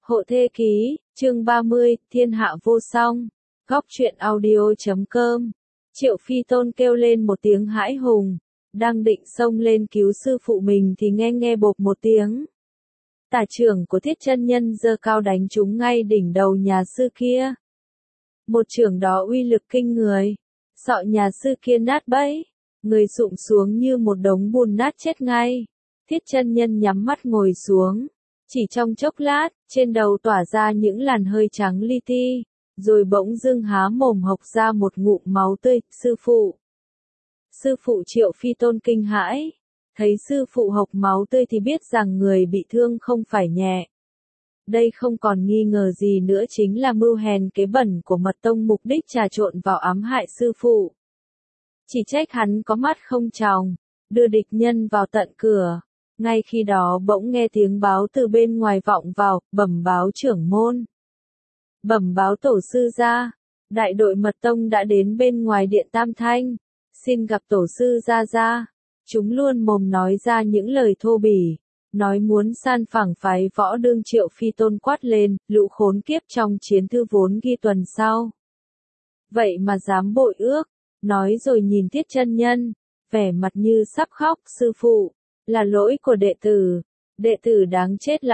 Hộ Thê Ký, chương 30, Thiên Hạ Vô Song. Góc truyện audio.com. Triệu Phi Tôn kêu lên một tiếng hãi hùng, đang định xông lên cứu sư phụ mình thì nghe bộp một tiếng. Tả trưởng của Thiết Chân Nhân giơ cao đánh trúng ngay đỉnh đầu nhà sư kia. Một chưởng đó uy lực kinh người, sọ nhà sư kia nát bấy, người sụp xuống như một đống bùn nát chết ngay. Thiết Chân Nhân nhắm mắt ngồi xuống, chỉ trong chốc lát, trên đầu tỏa ra những làn hơi trắng li ti, rồi bỗng dưng há mồm hộc ra một ngụm máu tươi. Sư phụ Triệu Phi Tôn kinh hãi, thấy sư phụ hộc máu tươi thì biết rằng người bị thương không phải nhẹ. Đây không còn nghi ngờ gì nữa, chính là mưu hèn kế bẩn của Mật Tông, mục đích trà trộn vào ám hại sư phụ. Chỉ trách hắn có mắt không tròng, đưa địch nhân vào tận cửa. Ngay khi đó bỗng nghe tiếng báo từ bên ngoài vọng vào, bẩm báo trưởng môn. Bẩm báo tổ sư gia, đại đội Mật Tông đã đến bên ngoài điện Tam Thanh, xin gặp tổ sư gia. Chúng luôn mồm nói ra những lời thô bỉ, nói muốn san phẳng phái Võ Đương. Triệu Phi Tôn quát lên, lũ khốn kiếp, trong chiến thư vốn ghi tuần sau. Vậy mà dám bội ước, nói rồi nhìn Thiết Chân Nhân, vẻ mặt như sắp khóc. Sư phụ, là lỗi của đệ tử đáng chết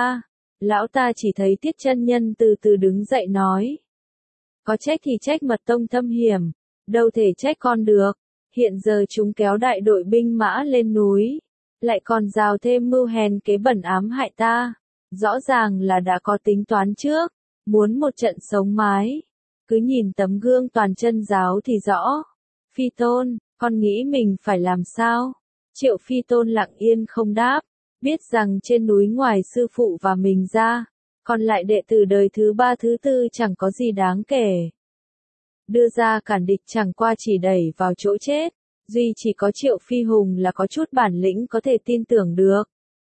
lão ta chỉ thấy Thiết Chân Nhân từ từ đứng dậy nói. Có trách thì trách Mật Tông thâm hiểm, đâu thể trách con được, hiện giờ chúng kéo đại đội binh mã lên núi, lại còn rào thêm mưu hèn kế bẩn ám hại ta, rõ ràng là đã có tính toán trước, muốn một trận sống mái, cứ nhìn tấm gương toàn chân giáo thì rõ. Phi Tôn, con nghĩ mình phải làm sao? Triệu Phi Tôn lặng yên không đáp, biết rằng trên núi ngoài sư phụ và mình ra, còn lại đệ tử đời thứ 3 thứ 4 chẳng có gì đáng kể. Đưa ra cản địch chẳng qua chỉ đẩy vào chỗ chết, duy chỉ có Triệu Phi Hùng là có chút bản lĩnh có thể tin tưởng được.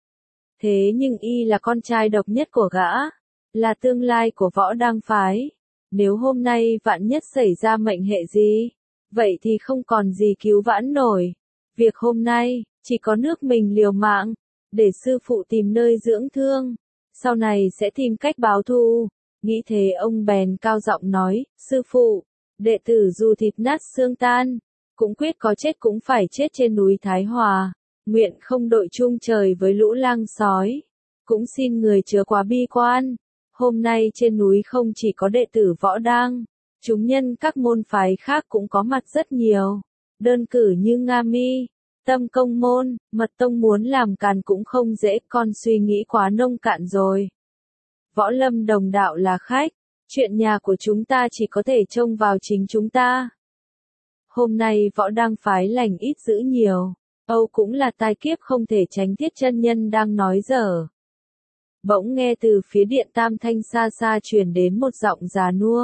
Thế nhưng y là con trai độc nhất của gã, là tương lai của Võ Đăng phái. Nếu hôm nay vạn nhất xảy ra mệnh hệ gì, vậy thì không còn gì cứu vãn nổi. Việc hôm nay, chỉ có nước mình liều mạng, để sư phụ tìm nơi dưỡng thương, sau này sẽ tìm cách báo thù. Nghĩ thế ông bèn cao giọng nói, sư phụ, đệ tử dù thịt nát xương tan, cũng quyết có chết cũng phải chết trên núi Thái Hòa, nguyện không đội chung trời với lũ lang sói, cũng xin người chớ quá bi quan. Hôm nay trên núi không chỉ có đệ tử Võ Đăng, chúng nhân các môn phái khác cũng có mặt rất nhiều, đơn cử như Nga Mi, Tâm Công môn, Mật Tông muốn làm càn cũng không dễ, con suy nghĩ quá nông cạn rồi. Võ Lâm đồng đạo là khách, chuyện nhà của chúng ta chỉ có thể trông vào chính chúng ta. Hôm nay Võ Đăng phái lành ít dữ nhiều, Âu cũng là tai kiếp không thể tránh. Thiết Chân Nhân đang nói dở. Bỗng nghe từ phía điện Tam Thanh xa xa truyền đến một giọng già nua.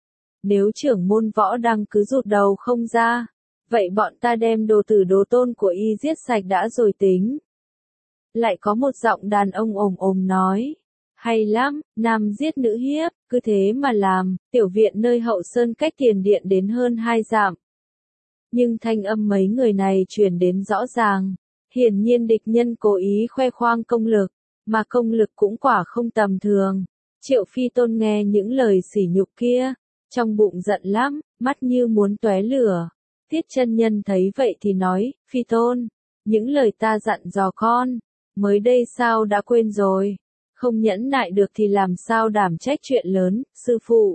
Nếu trưởng môn Võ Đăng cứ rụt đầu không ra, vậy bọn ta đem đồ tử đồ tôn của y giết sạch đã rồi tính. Lại có một giọng đàn ông ồm nói. Hay lắm, nam giết nữ hiếp, cứ thế mà làm. Tiểu viện nơi hậu sơn cách tiền điện đến hơn 2 dặm. Nhưng thanh âm mấy người này truyền đến rõ ràng. Hiển nhiên địch nhân cố ý khoe khoang công lực, mà công lực cũng quả không tầm thường. Triệu Phi Tôn nghe những lời sỉ nhục kia, trong bụng giận lắm, mắt như muốn tóe lửa. Thiết Chân Nhân thấy vậy thì nói, Phi Tôn, những lời ta dặn dò con, mới đây sao đã quên rồi, không nhẫn nại được thì làm sao đảm trách chuyện lớn. Sư phụ,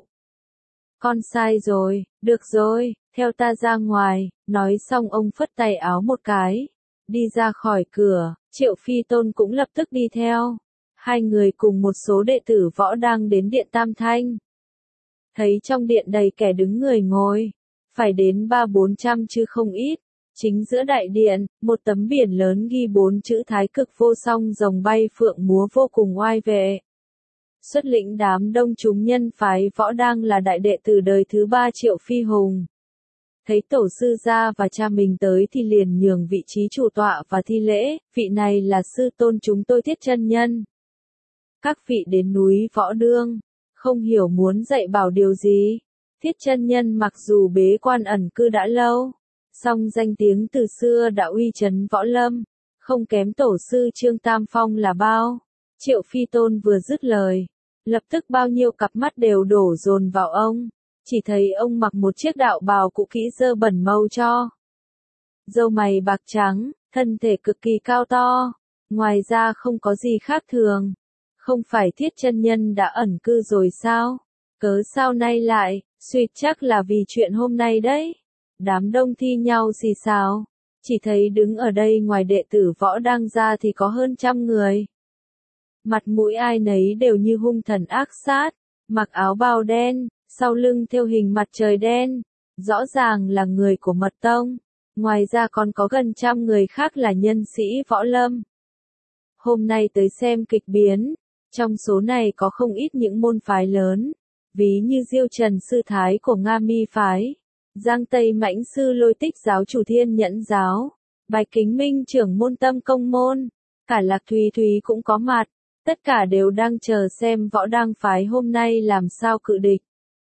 con sai rồi, được rồi, theo ta ra ngoài. Nói xong ông phất tay áo một cái, đi ra khỏi cửa. Triệu Phi Tôn cũng lập tức đi theo. Hai người cùng một số đệ tử Võ đang đến điện Tam Thanh. Thấy trong điện đầy kẻ đứng người ngồi, phải đến 300-400 chứ không ít. Chính giữa đại điện, một tấm biển lớn ghi 4 chữ Thái Cực Vô Song, rồng bay phượng múa vô cùng oai vệ. Xuất lĩnh đám đông chúng nhân phái Võ Đăng là đại đệ tử đời thứ 3 Triệu Phi Hùng. Thấy tổ sư gia và cha mình tới thì liền nhường vị trí chủ tọa và thi lễ, vị này là sư tôn chúng tôi Thiết Chân Nhân. Các vị đến núi Võ Đương, không hiểu muốn dạy bảo điều gì. Thiết Chân Nhân mặc dù bế quan ẩn cư đã lâu, song danh tiếng từ xưa đã uy chấn Võ Lâm, không kém tổ sư Trương Tam Phong là bao. Triệu Phi Tôn vừa dứt lời, Lập tức bao nhiêu cặp mắt đều đổ dồn vào ông. Chỉ thấy ông mặc một chiếc đạo bào cũ kỹ dơ bẩn màu cho. Râu mày bạc trắng, thân thể cực kỳ cao to. Ngoài ra không có gì khác thường. Không phải Thiết Chân Nhân đã ẩn cư rồi sao? Cớ sao nay lại, suýt chắc là vì chuyện hôm nay đấy. Đám đông thi nhau xì xào. Chỉ thấy đứng ở đây ngoài đệ tử Võ Đăng ra thì có hơn 100 người. Mặt mũi ai nấy đều như hung thần ác sát, mặc áo bào đen, sau lưng thêu hình mặt trời đen, rõ ràng là người của Mật Tông. Ngoài ra còn có gần 100 người khác là nhân sĩ võ lâm. Hôm nay tới xem kịch biến, trong số này có không ít những môn phái lớn, ví như Diêu Trần Sư Thái của Nga Mi Phái, Giang Tây Mãnh Sư Lôi Tích Giáo chủ Thiên Nhẫn Giáo, Bạch Kính Minh trưởng môn Tâm Công Môn, cả Lạc Thúy Thúy cũng có mặt, tất cả đều đang chờ xem Võ Đăng Phái hôm nay làm sao cự địch.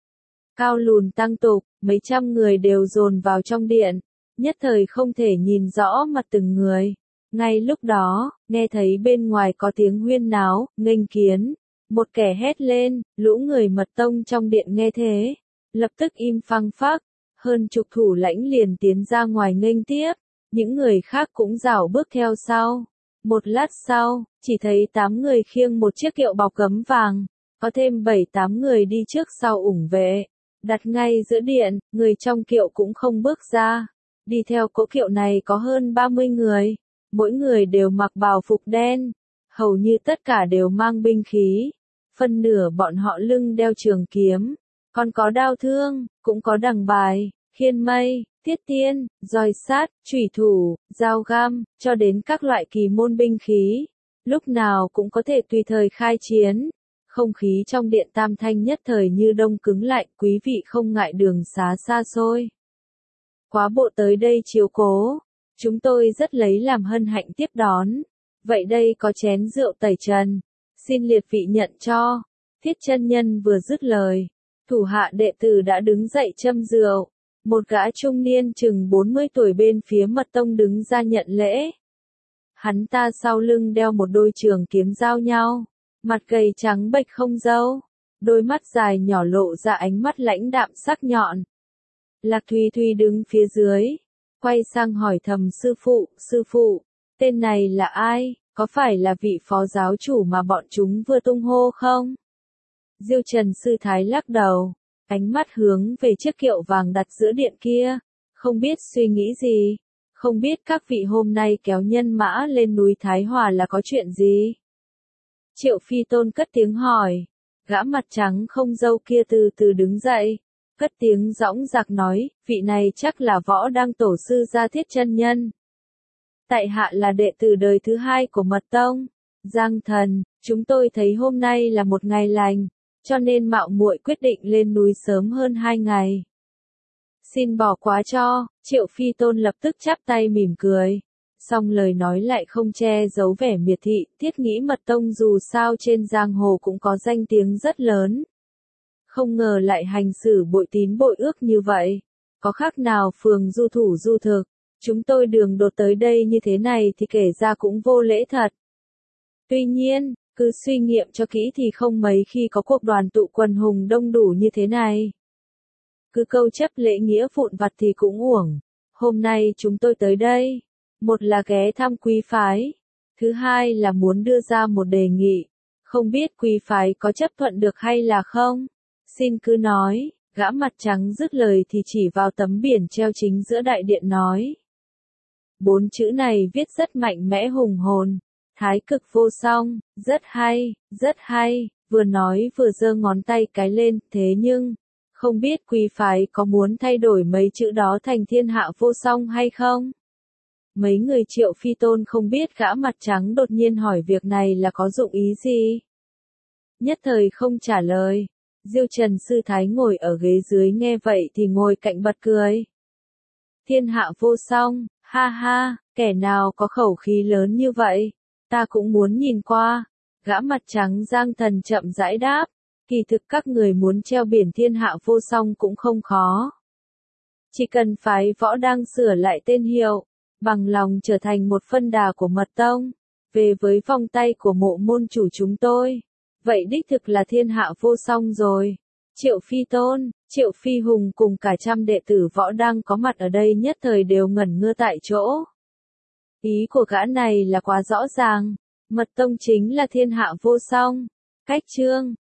Cao lùn tăng tục, mấy trăm người đều dồn vào trong điện, nhất thời không thể nhìn rõ mặt từng người. Ngay lúc đó, nghe thấy bên ngoài có tiếng huyên náo, nghênh kiến. Một kẻ hét lên, lũ người Mật Tông trong điện nghe thế. Lập tức im phăng phắc, hơn chục thủ lãnh liền tiến ra ngoài nghênh tiếp. Những người khác cũng rảo bước theo sau. Một lát sau, chỉ thấy 8 người khiêng một chiếc kiệu bọc gấm vàng. Có thêm 7-8 người đi trước sau ủng vệ. Đặt ngay giữa điện, người trong kiệu cũng không bước ra. Đi theo cỗ kiệu này có hơn 30 người. Mỗi người đều mặc bào phục đen, hầu như tất cả đều mang binh khí, phân nửa bọn họ lưng đeo trường kiếm, còn có đao thương, cũng có đằng bài, khiên mây, thiết tiên, roi sát, chủy thủ, dao găm, cho đến các loại kỳ môn binh khí, lúc nào cũng có thể tùy thời khai chiến. Không khí trong điện Tam Thanh nhất thời như đông cứng lại, quý vị không ngại đường xá xa xôi. Quá bộ tới đây chiếu cố. Chúng tôi rất lấy làm hân hạnh tiếp đón. Vậy đây có chén rượu tẩy trần. Xin liệt vị nhận cho. Thiết Chân Nhân vừa dứt lời. Thủ hạ đệ tử đã đứng dậy châm rượu. Một gã trung niên chừng 40 tuổi bên phía Mật Tông đứng ra nhận lễ. Hắn ta sau lưng đeo một đôi trường kiếm giao nhau. Mặt gầy trắng bệch không râu. Đôi mắt dài nhỏ lộ ra ánh mắt lãnh đạm sắc nhọn. Lạc Thúy Thúy đứng phía dưới. Quay sang hỏi thầm sư phụ, tên này là ai, có phải là vị phó giáo chủ mà bọn chúng vừa tung hô không? Diêu Trần Sư Thái lắc đầu, ánh mắt hướng về chiếc kiệu vàng đặt giữa điện kia, không biết suy nghĩ gì, không biết các vị hôm nay kéo nhân mã lên núi Thái Hòa là có chuyện gì? Triệu Phi Tôn cất tiếng hỏi, gã mặt trắng không râu kia từ từ đứng dậy. Cất tiếng dõng dạc nói, vị này chắc là Võ Đăng tổ sư gia Thiết Chân Nhân. Tại hạ là đệ tử đời thứ 2 của Mật Tông. Giang thần, chúng tôi thấy hôm nay là một ngày lành, cho nên mạo muội quyết định lên núi sớm hơn 2 ngày. Xin bỏ qua cho, Triệu Phi Tôn lập tức chắp tay mỉm cười. Song lời nói lại không che giấu vẻ miệt thị, thiết nghĩ Mật Tông dù sao trên giang hồ cũng có danh tiếng rất lớn. Không ngờ lại hành xử bội tín bội ước như vậy. Có khác nào phường du thủ du thực. Chúng tôi đường đột tới đây như thế này thì kể ra cũng vô lễ thật. Tuy nhiên, cứ suy nghiệm cho kỹ thì không mấy khi có cuộc đoàn tụ quần hùng đông đủ như thế này. Cứ câu chấp lễ nghĩa vụn vặt thì cũng uổng. Hôm nay chúng tôi tới đây. Một là ghé thăm quý phái. Thứ hai là muốn đưa ra một đề nghị. Không biết quý phái có chấp thuận được hay là không? Xin cứ nói, gã mặt trắng dứt lời thì chỉ vào tấm biển treo chính giữa đại điện nói. 4 chữ này viết rất mạnh mẽ hùng hồn, thái cực vô song, rất hay, vừa nói vừa giơ ngón tay cái lên, thế nhưng, không biết quý phái có muốn thay đổi mấy chữ đó thành thiên hạ vô song hay không? Mấy người Triệu Phi Tôn không biết gã mặt trắng đột nhiên hỏi việc này là có dụng ý gì. Nhất thời không trả lời. Diêu Trần Sư Thái ngồi ở ghế dưới nghe vậy thì ngồi cạnh bật cười. Thiên hạ vô song, ha ha, kẻ nào có khẩu khí lớn như vậy, ta cũng muốn nhìn qua. Gã mặt trắng Giang Thần chậm rãi đáp, kỳ thực các người muốn treo biển thiên hạ vô song cũng không khó. Chỉ cần phái Võ Đăng sửa lại tên hiệu, bằng lòng trở thành một phân đà của Mật Tông, về với vòng tay của mộ môn chủ chúng tôi. Vậy đích thực là thiên hạ vô song rồi. Triệu Phi Tôn, Triệu Phi Hùng cùng cả trăm đệ tử võ đang có mặt ở đây nhất thời đều ngẩn ngơ tại chỗ. Ý của gã này là quá rõ ràng. Mật tông chính là thiên hạ vô song. Cách chương